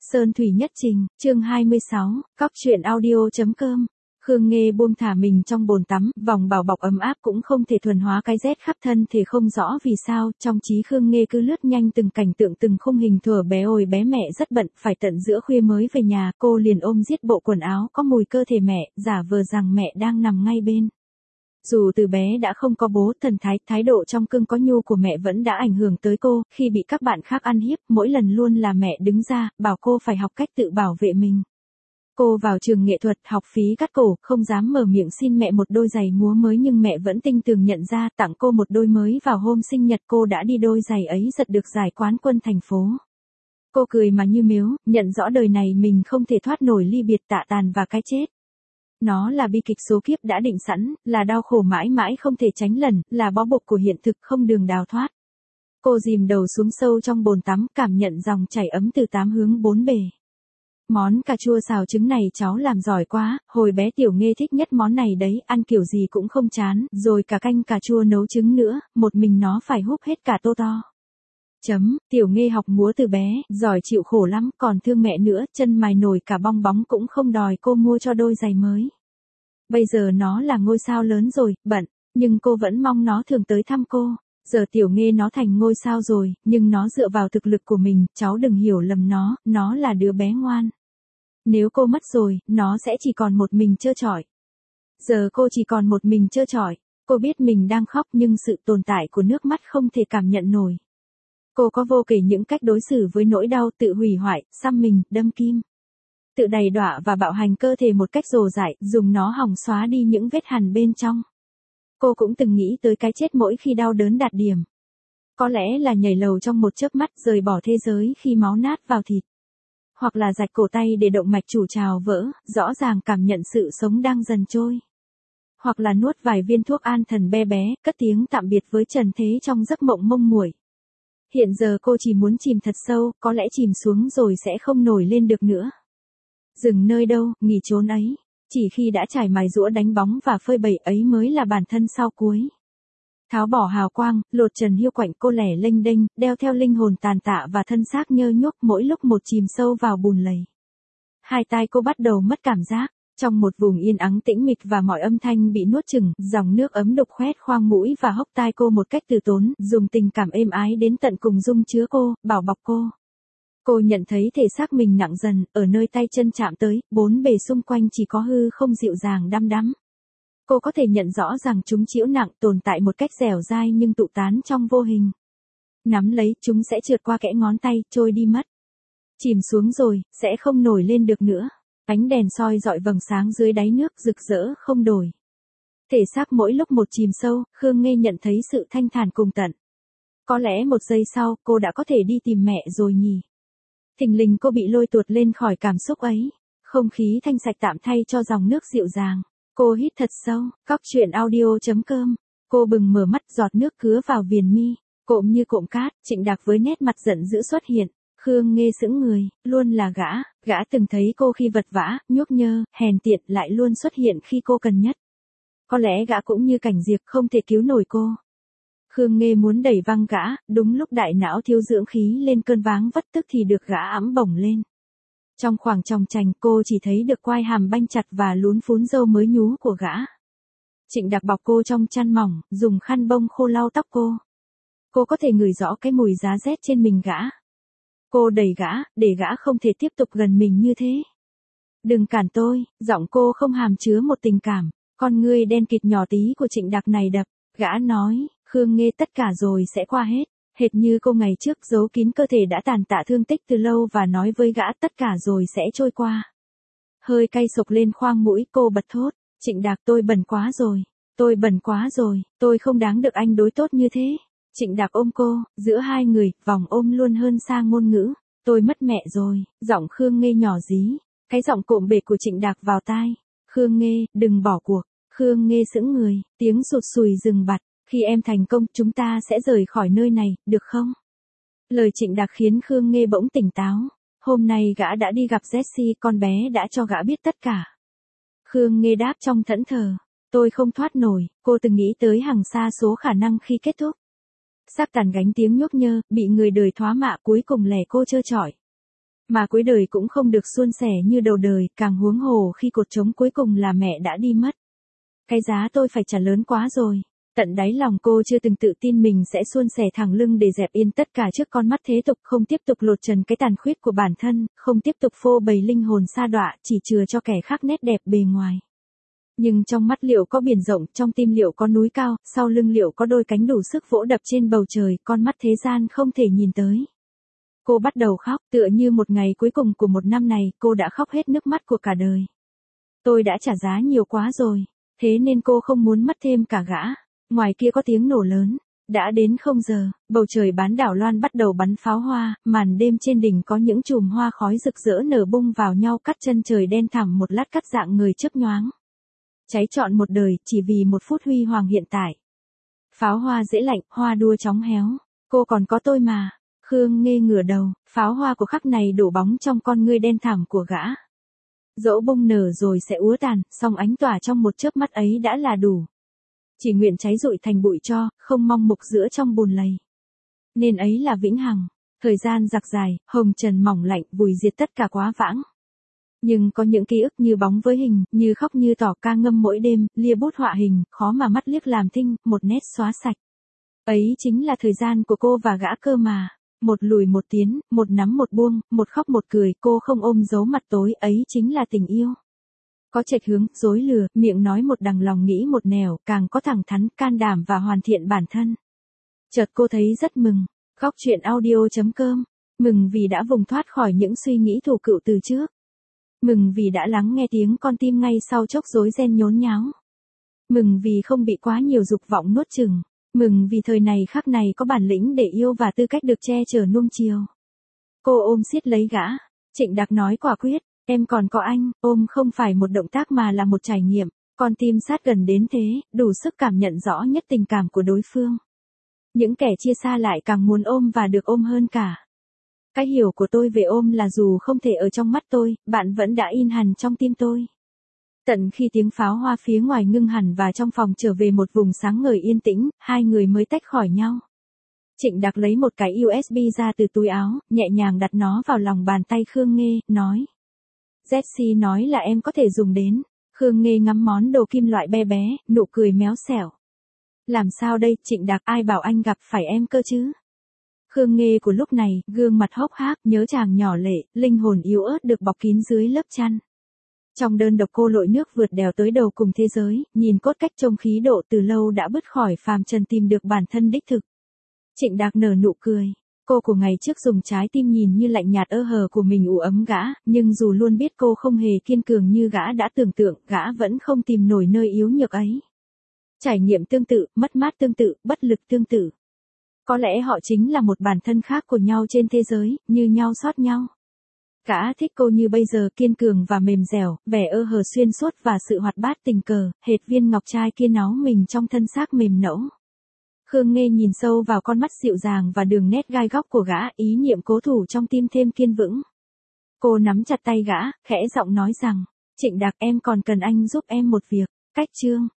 Sơn Thủy Nhất Trình, chương 26, cóc truyện audio.com. Khương Nghê buông thả mình trong bồn tắm, vòng bảo bọc ấm áp cũng không thể thuần hóa cái rét khắp thân thể, không rõ vì sao, trong trí Khương Nghê cứ lướt nhanh từng cảnh tượng từng khung hình thuở bé. Ôi bé mẹ rất bận, phải tận giữa khuya mới về nhà, cô liền ôm giết bộ quần áo có mùi cơ thể mẹ, giả vờ rằng mẹ đang nằm ngay bên. Dù từ bé đã không có bố, thần thái độ trong cưng có nhu của mẹ vẫn đã ảnh hưởng tới cô, khi bị các bạn khác ăn hiếp, mỗi lần luôn là mẹ đứng ra, bảo cô phải học cách tự bảo vệ mình. Cô vào trường nghệ thuật, học phí cắt cổ, không dám mở miệng xin mẹ một đôi giày múa mới, nhưng mẹ vẫn tinh tường nhận ra, tặng cô một đôi mới. Vào hôm sinh nhật cô đã đi đôi giày ấy giật được giải quán quân thành phố. Cô cười mà như mếu, nhận rõ đời này mình không thể thoát nổi ly biệt, tạ tàn và cái chết. Nó là bi kịch số kiếp đã định sẵn, là đau khổ mãi mãi không thể tránh lần, là bó buộc của hiện thực không đường đào thoát. Cô dìm đầu xuống sâu trong bồn tắm, cảm nhận dòng chảy ấm từ tám hướng bốn bề. Món cà chua xào trứng này cháu làm giỏi quá, hồi bé Tiểu Nghê thích nhất món này đấy, ăn kiểu gì cũng không chán, rồi cả canh cà chua nấu trứng nữa, một mình nó phải húp hết cả tô to. Tiểu Nghê học múa từ bé, giỏi chịu khổ lắm, còn thương mẹ nữa, chân mài nổi cả bong bóng cũng không đòi cô mua cho đôi giày mới. Bây giờ nó là ngôi sao lớn rồi, bận, nhưng cô vẫn mong nó thường tới thăm cô. Giờ Tiểu Nghê nó thành ngôi sao rồi, nhưng nó dựa vào thực lực của mình, cháu đừng hiểu lầm nó là đứa bé ngoan. Nếu cô mất rồi, nó sẽ chỉ còn một mình trơ trọi. Giờ cô chỉ còn một mình trơ trọi, cô biết mình đang khóc nhưng sự tồn tại của nước mắt không thể cảm nhận nổi. Cô có vô kể những cách đối xử với nỗi đau, tự hủy hoại, xăm mình, đâm kim. Tự đầy đọa và bạo hành cơ thể một cách rồ dại, dùng nó hòng xóa đi những vết hằn bên trong. Cô cũng từng nghĩ tới cái chết mỗi khi đau đớn đạt điểm. Có lẽ là nhảy lầu trong một chớp mắt, rời bỏ thế giới khi máu nát vào thịt. Hoặc là rạch cổ tay để động mạch chủ trào vỡ, rõ ràng cảm nhận sự sống đang dần trôi. Hoặc là nuốt vài viên thuốc an thần be bé, cất tiếng tạm biệt với trần thế trong giấc mộng mông muội. Hiện giờ cô chỉ muốn chìm thật sâu, có lẽ chìm xuống rồi sẽ không nổi lên được nữa. Dừng nơi đâu, nghỉ chốn ấy. Chỉ khi đã trải mài giũa đánh bóng và phơi bày ấy mới là bản thân sau cuối. Tháo bỏ hào quang, lột trần hiu quạnh, cô lẻ lênh đênh, đeo theo linh hồn tàn tạ và thân xác nhơ nhuốc, mỗi lúc một chìm sâu vào bùn lầy. Hai tai cô bắt đầu mất cảm giác. Trong một vùng yên ắng tĩnh mịch và mọi âm thanh bị nuốt chửng, dòng nước ấm đục khoét khoang mũi và hốc tai cô một cách từ tốn, dùng tình cảm êm ái đến tận cùng dung chứa cô, bảo bọc cô. Cô nhận thấy thể xác mình nặng dần, ở nơi tay chân chạm tới, bốn bề xung quanh chỉ có hư không dịu dàng đăm đắm. Cô có thể nhận rõ rằng chúng chịu nặng, tồn tại một cách dẻo dai nhưng tụ tán trong vô hình. Nắm lấy, chúng sẽ trượt qua kẽ ngón tay, trôi đi mất. Chìm xuống rồi, sẽ không nổi lên được nữa. Ánh đèn soi rọi vầng sáng dưới đáy nước, rực rỡ không đổi. Thể xác mỗi lúc một chìm sâu, Khương Nghê nhận thấy sự thanh thản cùng tận. Có lẽ một giây sau, cô đã có thể đi tìm mẹ rồi nhỉ. Thình lình cô bị lôi tuột lên khỏi cảm xúc ấy. Không khí thanh sạch tạm thay cho dòng nước dịu dàng. Cô hít thật sâu, cóc truyện audio.com. Cô bừng mở mắt, giọt nước cứa vào viền mi. Cộm như cộm cát, Trịnh Đạc với nét mặt giận dữ xuất hiện. Khương Nghê sững người, luôn là gã từng thấy cô khi vật vã, nhuốc nhơ, hèn tiện, lại luôn xuất hiện khi cô cần nhất. Có lẽ gã cũng như cảnh diệt, không thể cứu nổi cô. Khương Nghê muốn đẩy văng gã, đúng lúc đại não thiếu dưỡng khí lên cơn váng vất, tức thì được gã ẵm bổng lên. Trong khoảng tròng trành, cô chỉ thấy được quai hàm banh chặt và lún phún râu mới nhú của gã. Trịnh Đạc bọc cô trong chăn mỏng, dùng khăn bông khô lau tóc cô. Cô có thể ngửi rõ cái mùi giá rét trên mình gã. Cô đẩy gã, để gã không thể tiếp tục gần mình như thế. Đừng cản tôi, giọng cô không hàm chứa một tình cảm. Con ngươi đen kịt nhỏ tí của Trịnh Đạc này đập. Gã nói, Khương Nghê, tất cả rồi sẽ qua hết. Hệt như cô ngày trước giấu kín cơ thể đã tàn tạ thương tích từ lâu và nói với gã tất cả rồi sẽ trôi qua. Hơi cay sộc lên khoang mũi, cô bật thốt. Trịnh Đạc, tôi bẩn quá rồi. Tôi bẩn quá rồi, tôi không đáng được anh đối tốt như thế. Trịnh Đạc ôm cô, giữa hai người, vòng ôm luôn hơn xa ngôn ngữ. Tôi mất mẹ rồi, giọng Khương Nghê nhỏ dí. Cái giọng cộm bể của Trịnh Đạc vào tai. Khương Nghê, đừng bỏ cuộc. Khương Nghê sững người, tiếng sụt sùi dừng bặt. Khi em thành công, chúng ta sẽ rời khỏi nơi này, được không? Lời Trịnh Đạc khiến Khương Nghê bỗng tỉnh táo. Hôm nay gã đã đi gặp Jessie, con bé đã cho gã biết tất cả. Khương Nghê đáp trong thẫn thờ. Tôi không thoát nổi, cô từng nghĩ tới hàng xa số khả năng khi kết thúc. Xác tàn gánh tiếng nhốc nhơ, bị người đời thoá mạ, cuối cùng lẻ cô trơ trọi. Mà cuối đời cũng không được suôn sẻ như đầu đời, càng huống hồ khi cột trống cuối cùng là mẹ đã đi mất. Cái giá tôi phải trả lớn quá rồi. Tận đáy lòng cô chưa từng tự tin mình sẽ suôn sẻ thẳng lưng để dẹp yên tất cả trước con mắt thế tục, không tiếp tục lột trần cái tàn khuyết của bản thân, không tiếp tục phô bày linh hồn sa đọa, chỉ chừa cho kẻ khác nét đẹp bề ngoài. Nhưng trong mắt liệu có biển rộng, trong tim liệu có núi cao, sau lưng liệu có đôi cánh đủ sức vỗ đập trên bầu trời, con mắt thế gian không thể nhìn tới. Cô bắt đầu khóc, tựa như một ngày cuối cùng của một năm này, cô đã khóc hết nước mắt của cả đời. Tôi đã trả giá nhiều quá rồi, thế nên cô không muốn mất thêm cả gã. Ngoài kia có tiếng nổ lớn. Đã đến 0 giờ, bầu trời bán đảo Loan bắt đầu bắn pháo hoa, màn đêm trên đỉnh có những chùm hoa khói rực rỡ nở bung vào nhau cắt chân trời đen thẳm một lát cắt dạng người chớp nhoáng. Cháy trọn một đời, chỉ vì một phút huy hoàng hiện tại. Pháo hoa dễ lạnh, hoa đua chóng héo. Cô còn có tôi mà. Khương Nghê ngửa đầu, pháo hoa của khắc này đổ bóng trong con ngươi đen thẳm của gã. Dẫu bông nở rồi sẽ úa tàn, song ánh tỏa trong một chớp mắt ấy đã là đủ. Chỉ nguyện cháy rụi thành bụi tro, không mong mục giữa trong bùn lầy. Nên ấy là vĩnh hằng. Thời gian giặc dài, hồng trần mỏng lạnh vùi diệt tất cả quá vãng. Nhưng có những ký ức như bóng với hình, như khóc như tỏ ca ngâm mỗi đêm, lia bút họa hình, khó mà mắt liếc làm thinh, một nét xóa sạch. Ấy chính là thời gian của cô và gã cơ mà. Một lùi một tiến, một nắm một buông, một khóc một cười, cô không ôm giấu mặt tối, ấy chính là tình yêu. Có chệch hướng, dối lừa, miệng nói một đằng lòng nghĩ một nẻo, càng có thẳng thắn, can đảm và hoàn thiện bản thân. Chợt cô thấy rất mừng. Góc truyện audio.com. Mừng vì đã vùng thoát khỏi những suy nghĩ thù cựu từ trước. Mừng vì đã lắng nghe tiếng con tim ngay sau chốc rối ren nhốn nháo. Mừng vì không bị quá nhiều dục vọng nuốt chửng. Mừng vì thời này khắc này có bản lĩnh để yêu và tư cách được che chở nuông chiều. Cô ôm siết lấy gã. Trịnh Đạc nói quả quyết. Em còn có anh, ôm không phải một động tác mà là một trải nghiệm. Con tim sát gần đến thế, đủ sức cảm nhận rõ nhất tình cảm của đối phương. Những kẻ chia xa lại càng muốn ôm và được ôm hơn cả. Cái hiểu của tôi về ôm là dù không thể ở trong mắt tôi, bạn vẫn đã in hẳn trong tim tôi. Tận khi tiếng pháo hoa phía ngoài ngưng hẳn và trong phòng trở về một vùng sáng ngời yên tĩnh, hai người mới tách khỏi nhau. Trịnh Đạc lấy một cái USB ra từ túi áo, nhẹ nhàng đặt nó vào lòng bàn tay Khương Nghê, nói. Jessie nói là em có thể dùng đến. Khương Nghê ngắm món đồ kim loại bé bé, nụ cười méo xẻo. Làm sao đây, Trịnh Đạc, ai bảo anh gặp phải em cơ chứ? Khương Nghê của lúc này, gương mặt hốc hác, nhớ chàng nhỏ lệ, linh hồn yếu ớt được bọc kín dưới lớp chăn. Trong đơn độc cô lội nước vượt đèo tới đầu cùng thế giới, nhìn cốt cách trông khí độ từ lâu đã bứt khỏi phàm trần tìm được bản thân đích thực. Trịnh Đạc nở nụ cười. Cô của ngày trước dùng trái tim nhìn như lạnh nhạt ơ hờ của mình ủ ấm gã, nhưng dù luôn biết cô không hề kiên cường như gã đã tưởng tượng, gã vẫn không tìm nổi nơi yếu nhược ấy. Trải nghiệm tương tự, mất mát tương tự, bất lực tương tự. Có lẽ họ chính là một bản thân khác của nhau trên thế giới, như nhau sót nhau. Gã thích cô như bây giờ, kiên cường và mềm dẻo, vẻ ơ hờ xuyên suốt và sự hoạt bát tình cờ, hệt viên ngọc trai kia náu mình trong thân xác mềm nẫu. Khương Nghê nhìn sâu vào con mắt dịu dàng và đường nét gai góc của gã, ý niệm cố thủ trong tim thêm kiên vững. Cô nắm chặt tay gã, khẽ giọng nói rằng, Trịnh Đạc, em còn cần anh giúp em một việc. Cách chương